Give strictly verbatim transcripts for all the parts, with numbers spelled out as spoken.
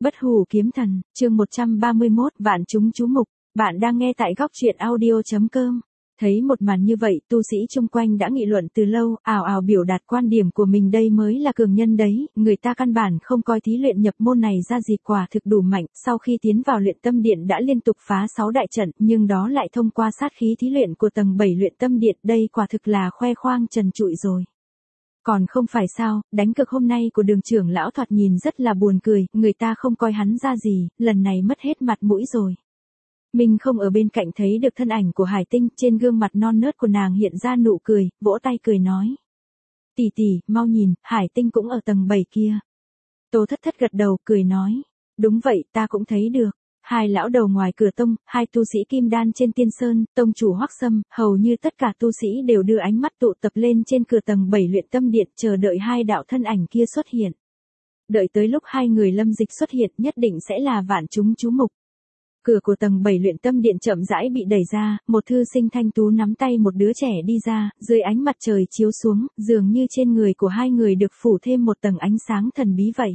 Bất hủ kiếm thần, chương một trăm ba mươi mốt, vạn chúng chú mục. Bạn đang nghe tại góc truyện audio chấm com. Thấy một màn như vậy, tu sĩ chung quanh đã nghị luận từ lâu, ào ào biểu đạt quan điểm của mình, đây mới là cường nhân đấy, người ta căn bản không coi thí luyện nhập môn này ra gì, quả thực đủ mạnh, sau khi tiến vào luyện tâm điện đã liên tục phá sáu đại trận, nhưng đó lại thông qua sát khí thí luyện của tầng bảy luyện tâm điện, đây quả thực là khoe khoang trần trụi rồi. Còn không phải sao, đánh cực hôm nay của Đường trưởng lão thoạt nhìn rất là buồn cười, người ta không coi hắn ra gì, lần này mất hết mặt mũi rồi. Mình không ở bên cạnh thấy được thân ảnh của Hải Tinh, trên gương mặt non nớt của nàng hiện ra nụ cười, vỗ tay cười nói. Tỷ tỷ, mau nhìn, Hải Tinh cũng ở tầng bảy kia. Tô Thất Thất gật đầu, cười nói. Đúng vậy, ta cũng thấy được. Hai lão đầu ngoài cửa tông, hai tu sĩ kim đan trên tiên sơn, tông chủ Hoắc Sâm, hầu như tất cả tu sĩ đều đưa ánh mắt tụ tập lên trên cửa tầng bảy luyện tâm điện, chờ đợi hai đạo thân ảnh kia xuất hiện. Đợi tới lúc hai người Lâm Dịch xuất hiện, nhất định sẽ là vạn chúng chú mục. Cửa của tầng bảy luyện tâm điện chậm rãi bị đẩy ra, một thư sinh thanh tú nắm tay một đứa trẻ đi ra, dưới ánh mặt trời chiếu xuống, dường như trên người của hai người được phủ thêm một tầng ánh sáng thần bí vậy.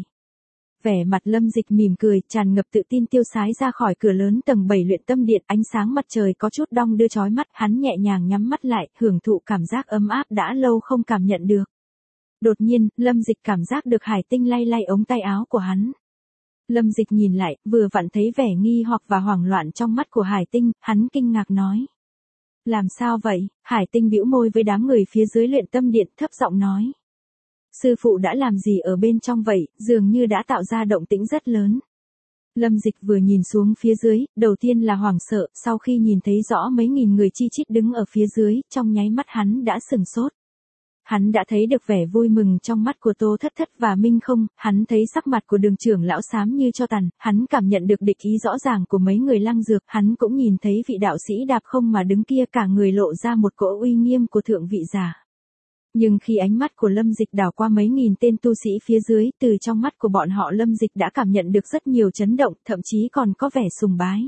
Vẻ mặt Lâm Dịch mỉm cười, tràn ngập tự tin tiêu sái ra khỏi cửa lớn tầng bảy luyện tâm điện, ánh sáng mặt trời có chút đong đưa chói mắt, hắn nhẹ nhàng nhắm mắt lại, hưởng thụ cảm giác ấm áp đã lâu không cảm nhận được. Đột nhiên, Lâm Dịch cảm giác được Hải Tinh lay lay ống tay áo của hắn. Lâm Dịch nhìn lại, vừa vặn thấy vẻ nghi hoặc và hoảng loạn trong mắt của Hải Tinh, hắn kinh ngạc nói. Làm sao vậy? Hải Tinh bĩu môi với đám người phía dưới luyện tâm điện, thấp giọng nói. Sư phụ đã làm gì ở bên trong vậy, dường như đã tạo ra động tĩnh rất lớn. Lâm Dịch vừa nhìn xuống phía dưới, đầu tiên là hoảng sợ, sau khi nhìn thấy rõ mấy nghìn người chi chít đứng ở phía dưới, trong nháy mắt hắn đã sửng sốt. Hắn đã thấy được vẻ vui mừng trong mắt của Tô Thất Thất và Minh Không, hắn thấy sắc mặt của Đường trưởng lão xám như tro tàn, hắn cảm nhận được địch ý rõ ràng của mấy người Lăng Dược, hắn cũng nhìn thấy vị đạo sĩ đạp không mà đứng kia, cả người lộ ra một cỗ uy nghiêm của thượng vị giả. Nhưng khi ánh mắt của Lâm Dịch đảo qua mấy nghìn tên tu sĩ phía dưới, từ trong mắt của bọn họ Lâm Dịch đã cảm nhận được rất nhiều chấn động, thậm chí còn có vẻ sùng bái.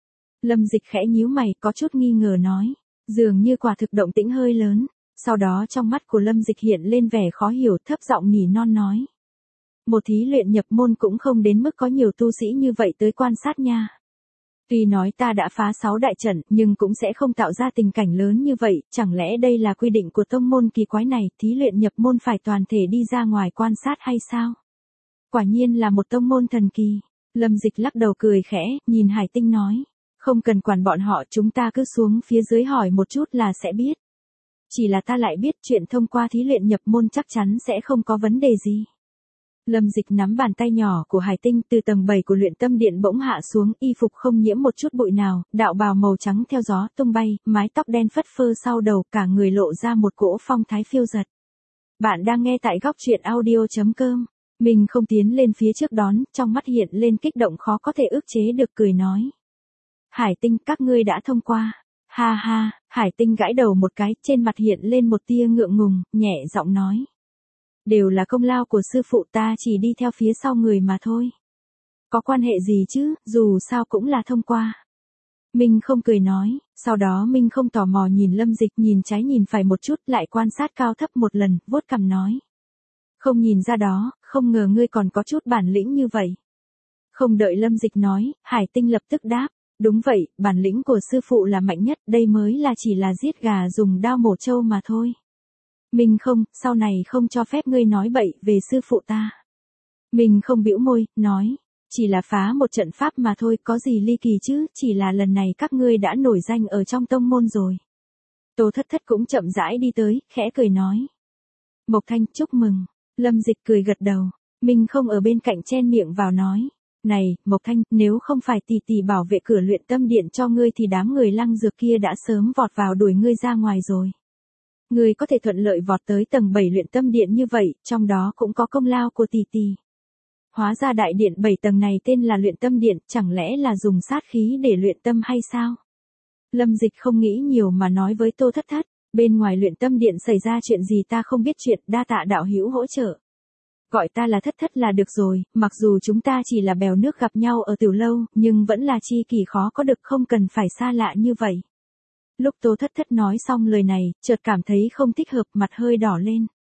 Lâm Dịch khẽ nhíu mày, có chút nghi ngờ nói, dường như quả thực động tĩnh hơi lớn. Sau đó trong mắt của Lâm Dịch hiện lên vẻ khó hiểu, thấp giọng nỉ non nói. Một thí luyện nhập môn cũng không đến mức có nhiều tu sĩ như vậy tới quan sát nha. Tuy nói ta đã phá sáu đại trận, nhưng cũng sẽ không tạo ra tình cảnh lớn như vậy, chẳng lẽ đây là quy định của tông môn kỳ quái này, thí luyện nhập môn phải toàn thể đi ra ngoài quan sát hay sao? Quả nhiên là một tông môn thần kỳ. Lâm Dịch lắc đầu cười khẽ, nhìn Hải Tinh nói. Không cần quản bọn họ, chúng ta cứ xuống phía dưới hỏi một chút là sẽ biết. Chỉ là ta lại biết chuyện thông qua thí luyện nhập môn chắc chắn sẽ không có vấn đề gì. Lâm Dịch nắm bàn tay nhỏ của Hải Tinh, từ tầng bảy của luyện tâm điện bỗng hạ xuống, y phục không nhiễm một chút bụi nào, đạo bào màu trắng theo gió tung bay, mái tóc đen phất phơ sau đầu, cả người lộ ra một cỗ phong thái phiêu dật. Bạn đang nghe tại góc truyện audio chấm com. Mình không tiến lên phía trước đón, trong mắt hiện lên kích động khó có thể ức chế được, cười nói. Hải Tinh, các ngươi đã thông qua. Ha ha, Hải Tinh gãi đầu một cái, trên mặt hiện lên một tia ngượng ngùng, nhẹ giọng nói. Đều là công lao của sư phụ, ta chỉ đi theo phía sau người mà thôi. Có quan hệ gì chứ, dù sao cũng là thông qua. Minh không cười nói, sau đó Minh không tò mò nhìn Lâm Dịch, nhìn trái nhìn phải một chút, lại quan sát cao thấp một lần, vuốt cằm nói. Không nhìn ra đó, không ngờ ngươi còn có chút bản lĩnh như vậy. Không đợi Lâm Dịch nói, Hải Tinh lập tức đáp. Đúng vậy, bản lĩnh của sư phụ là mạnh nhất, đây mới là chỉ là giết gà dùng đao mổ trâu mà thôi. Mình không, sau này không cho phép ngươi nói bậy về sư phụ ta. Mình không bĩu môi, nói, chỉ là phá một trận pháp mà thôi, có gì ly kỳ chứ, chỉ là lần này các ngươi đã nổi danh ở trong tông môn rồi. Tô Thất Thất cũng chậm rãi đi tới, khẽ cười nói. Mộc Thanh, chúc mừng. Lâm Dịch cười gật đầu, mình không ở bên cạnh chen miệng vào nói. Này, Mộc Thanh, nếu không phải tỷ tỷ bảo vệ cửa luyện tâm điện cho ngươi thì đám người Lăng Dược kia đã sớm vọt vào đuổi ngươi ra ngoài rồi. Ngươi có thể thuận lợi vọt tới tầng bảy luyện tâm điện như vậy, trong đó cũng có công lao của tỷ tỷ. Hóa ra đại điện bảy tầng này tên là luyện tâm điện, chẳng lẽ là dùng sát khí để luyện tâm hay sao? Lâm Dịch không nghĩ nhiều mà nói với Tô Thất Thất, bên ngoài luyện tâm điện xảy ra chuyện gì ta không biết, chuyện đa tạ đạo hữu hỗ trợ. Gọi ta là Thất Thất là được rồi, mặc dù chúng ta chỉ là bèo nước gặp nhau ở tiểu lâu, nhưng vẫn là chi kỷ khó có được, không cần phải xa lạ như vậy. Lúc Tô Thất Thất nói xong lời này, chợt cảm thấy không thích hợp, mặt hơi đỏ lên.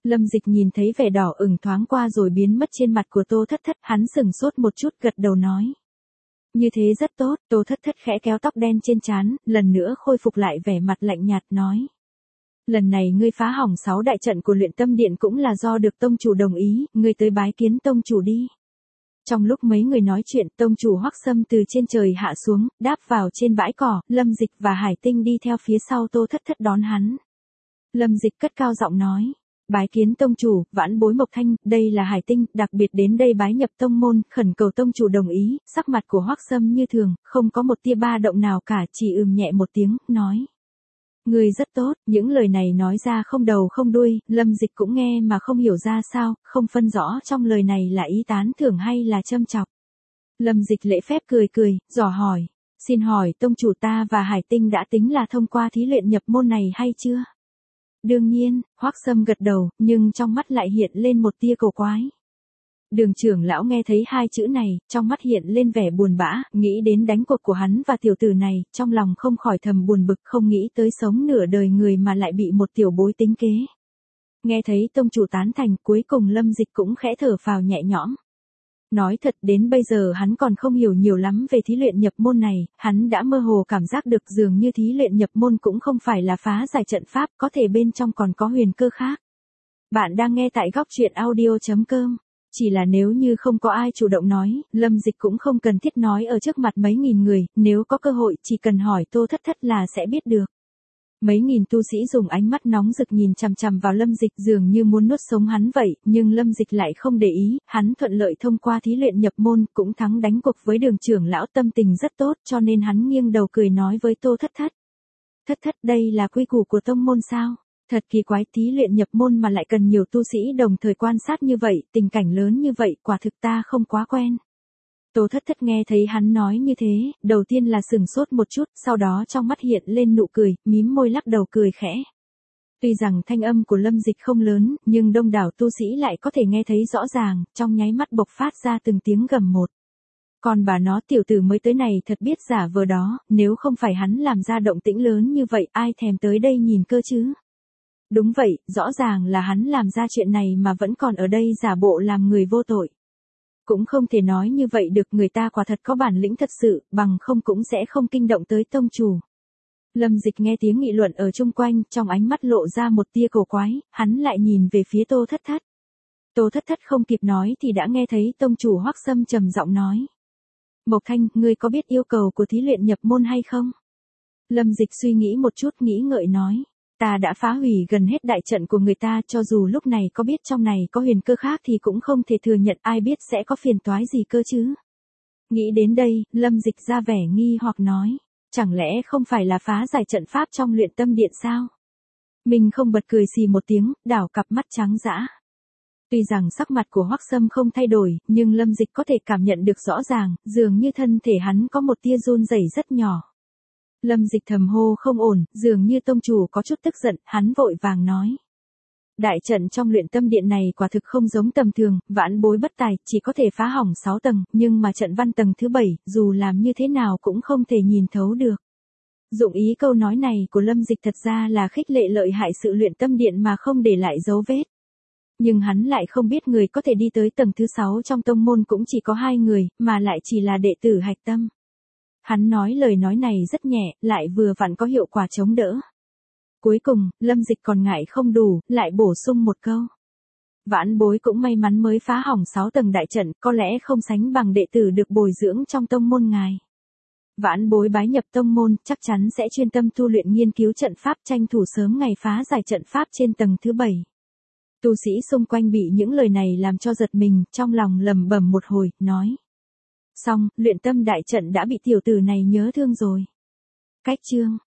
Lâm Dịch nhìn thấy vẻ đỏ ửng thoáng qua rồi biến mất trên mặt của Tô Thất Thất, hắn sững sốt một chút gật đầu nói. Như thế rất tốt, Tô Thất Thất khẽ kéo tóc đen trên trán, lần nữa khôi phục lại vẻ mặt lạnh nhạt nói. Lần này ngươi phá hỏng sáu đại trận của luyện tâm điện cũng là do được tông chủ đồng ý, ngươi tới bái kiến tông chủ đi. Trong lúc mấy người nói chuyện, tông chủ Hoắc Sâm từ trên trời hạ xuống, đáp vào trên bãi cỏ, Lâm Dịch và Hải Tinh đi theo phía sau Tô Thất Thất đón hắn. Lâm Dịch cất cao giọng nói. Bái kiến tông chủ, vãn bối Mộc Thanh, đây là Hải Tinh, đặc biệt đến đây bái nhập tông môn, khẩn cầu tông chủ đồng ý, sắc mặt của Hoắc Sâm như thường, không có một tia ba động nào cả, chỉ ừm nhẹ một tiếng, nói. Người rất tốt, những lời này nói ra không đầu không đuôi, Lâm Dịch cũng nghe mà không hiểu ra sao, không phân rõ trong lời này là ý tán thưởng hay là châm chọc. Lâm Dịch lễ phép cười cười, dò hỏi, xin hỏi tông chủ ta và Hải Tinh đã tính là thông qua thí luyện nhập môn này hay chưa? Đương nhiên, Hoắc Sâm gật đầu, nhưng trong mắt lại hiện lên một tia cổ quái. Đường trưởng lão nghe thấy hai chữ này, trong mắt hiện lên vẻ buồn bã, nghĩ đến đánh cuộc của hắn và tiểu tử này, trong lòng không khỏi thầm buồn bực, không nghĩ tới sống nửa đời người mà lại bị một tiểu bối tính kế. Nghe thấy tông chủ tán thành, cuối cùng Lâm Dịch cũng khẽ thở phào nhẹ nhõm. Nói thật đến bây giờ hắn còn không hiểu nhiều lắm về thí luyện nhập môn này, hắn đã mơ hồ cảm giác được dường như thí luyện nhập môn cũng không phải là phá giải trận pháp, có thể bên trong còn có huyền cơ khác. Bạn đang nghe tại góc truyện audio chấm com. Chỉ là nếu như không có ai chủ động nói, Lâm Dịch cũng không cần thiết nói ở trước mặt mấy nghìn người, nếu có cơ hội chỉ cần hỏi Tô Thất Thất là sẽ biết được. Mấy nghìn tu sĩ dùng ánh mắt nóng rực nhìn chằm chằm vào Lâm Dịch dường như muốn nuốt sống hắn vậy, nhưng Lâm Dịch lại không để ý, hắn thuận lợi thông qua thí luyện nhập môn, cũng thắng đánh cuộc với đường trưởng lão, tâm tình rất tốt cho nên hắn nghiêng đầu cười nói với Tô Thất Thất. Thất Thất, đây là quy củ của tông môn sao? Thật kỳ quái, thí luyện nhập môn mà lại cần nhiều tu sĩ đồng thời quan sát như vậy, tình cảnh lớn như vậy, quả thực ta không quá quen. Tô Thất Thất nghe thấy hắn nói như thế, đầu tiên là sừng sốt một chút, sau đó trong mắt hiện lên nụ cười, mím môi lắc đầu cười khẽ. Tuy rằng thanh âm của Lâm Dịch không lớn, nhưng đông đảo tu sĩ lại có thể nghe thấy rõ ràng, trong nháy mắt bộc phát ra từng tiếng gầm một. Còn bà nó tiểu tử mới tới này thật biết giả vờ đó, nếu không phải hắn làm ra động tĩnh lớn như vậy, ai thèm tới đây nhìn cơ chứ? Đúng vậy, rõ ràng là hắn làm ra chuyện này mà vẫn còn ở đây giả bộ làm người vô tội. Cũng không thể nói như vậy được, người ta quả thật có bản lĩnh thật sự, bằng không cũng sẽ không kinh động tới tông chủ. Lâm Dịch nghe tiếng nghị luận ở chung quanh, trong ánh mắt lộ ra một tia cổ quái, hắn lại nhìn về phía Tô Thất Thất. Tô Thất Thất không kịp nói thì đã nghe thấy tông chủ Hoắc Sâm trầm giọng nói. Mộc Thanh, ngươi có biết yêu cầu của thí luyện nhập môn hay không? Lâm Dịch suy nghĩ một chút nghĩ ngợi nói. Ta đã phá hủy gần hết đại trận của người ta, cho dù lúc này có biết trong này có huyền cơ khác thì cũng không thể thừa nhận, ai biết sẽ có phiền toái gì cơ chứ. Nghĩ đến đây, Lâm Dịch ra vẻ nghi hoặc nói, chẳng lẽ không phải là phá giải trận pháp trong luyện tâm điện sao? Mình không bật cười xì một tiếng, đảo cặp mắt trắng dã. Tuy rằng sắc mặt của Hoắc Sâm không thay đổi, nhưng Lâm Dịch có thể cảm nhận được rõ ràng, dường như thân thể hắn có một tia run rẩy rất nhỏ. Lâm Dịch thầm hô không ổn, dường như tông chủ có chút tức giận, hắn vội vàng nói. Đại trận trong luyện tâm điện này quả thực không giống tầm thường, vãn bối bất tài, chỉ có thể phá hỏng sáu tầng, nhưng mà trận văn tầng thứ bảy, dù làm như thế nào cũng không thể nhìn thấu được. Dụng ý câu nói này của Lâm Dịch thật ra là khích lệ lợi hại sự luyện tâm điện mà không để lại dấu vết. Nhưng hắn lại không biết người có thể đi tới tầng thứ sáu trong tông môn cũng chỉ có hai người, mà lại chỉ là đệ tử hạch tâm. Hắn nói lời nói này rất nhẹ, lại vừa vặn có hiệu quả chống đỡ. Cuối cùng, Lâm Dịch còn ngại không đủ, lại bổ sung một câu. Vãn bối cũng may mắn mới phá hỏng sáu tầng đại trận, có lẽ không sánh bằng đệ tử được bồi dưỡng trong tông môn ngài. Vãn bối bái nhập tông môn, chắc chắn sẽ chuyên tâm tu luyện nghiên cứu trận pháp, tranh thủ sớm ngày phá giải trận pháp trên tầng thứ bảy. Tu sĩ xung quanh bị những lời này làm cho giật mình, trong lòng lầm bầm một hồi, nói. Xong, luyện tâm đại trận đã bị tiểu tử này nhớ thương rồi. Cách chương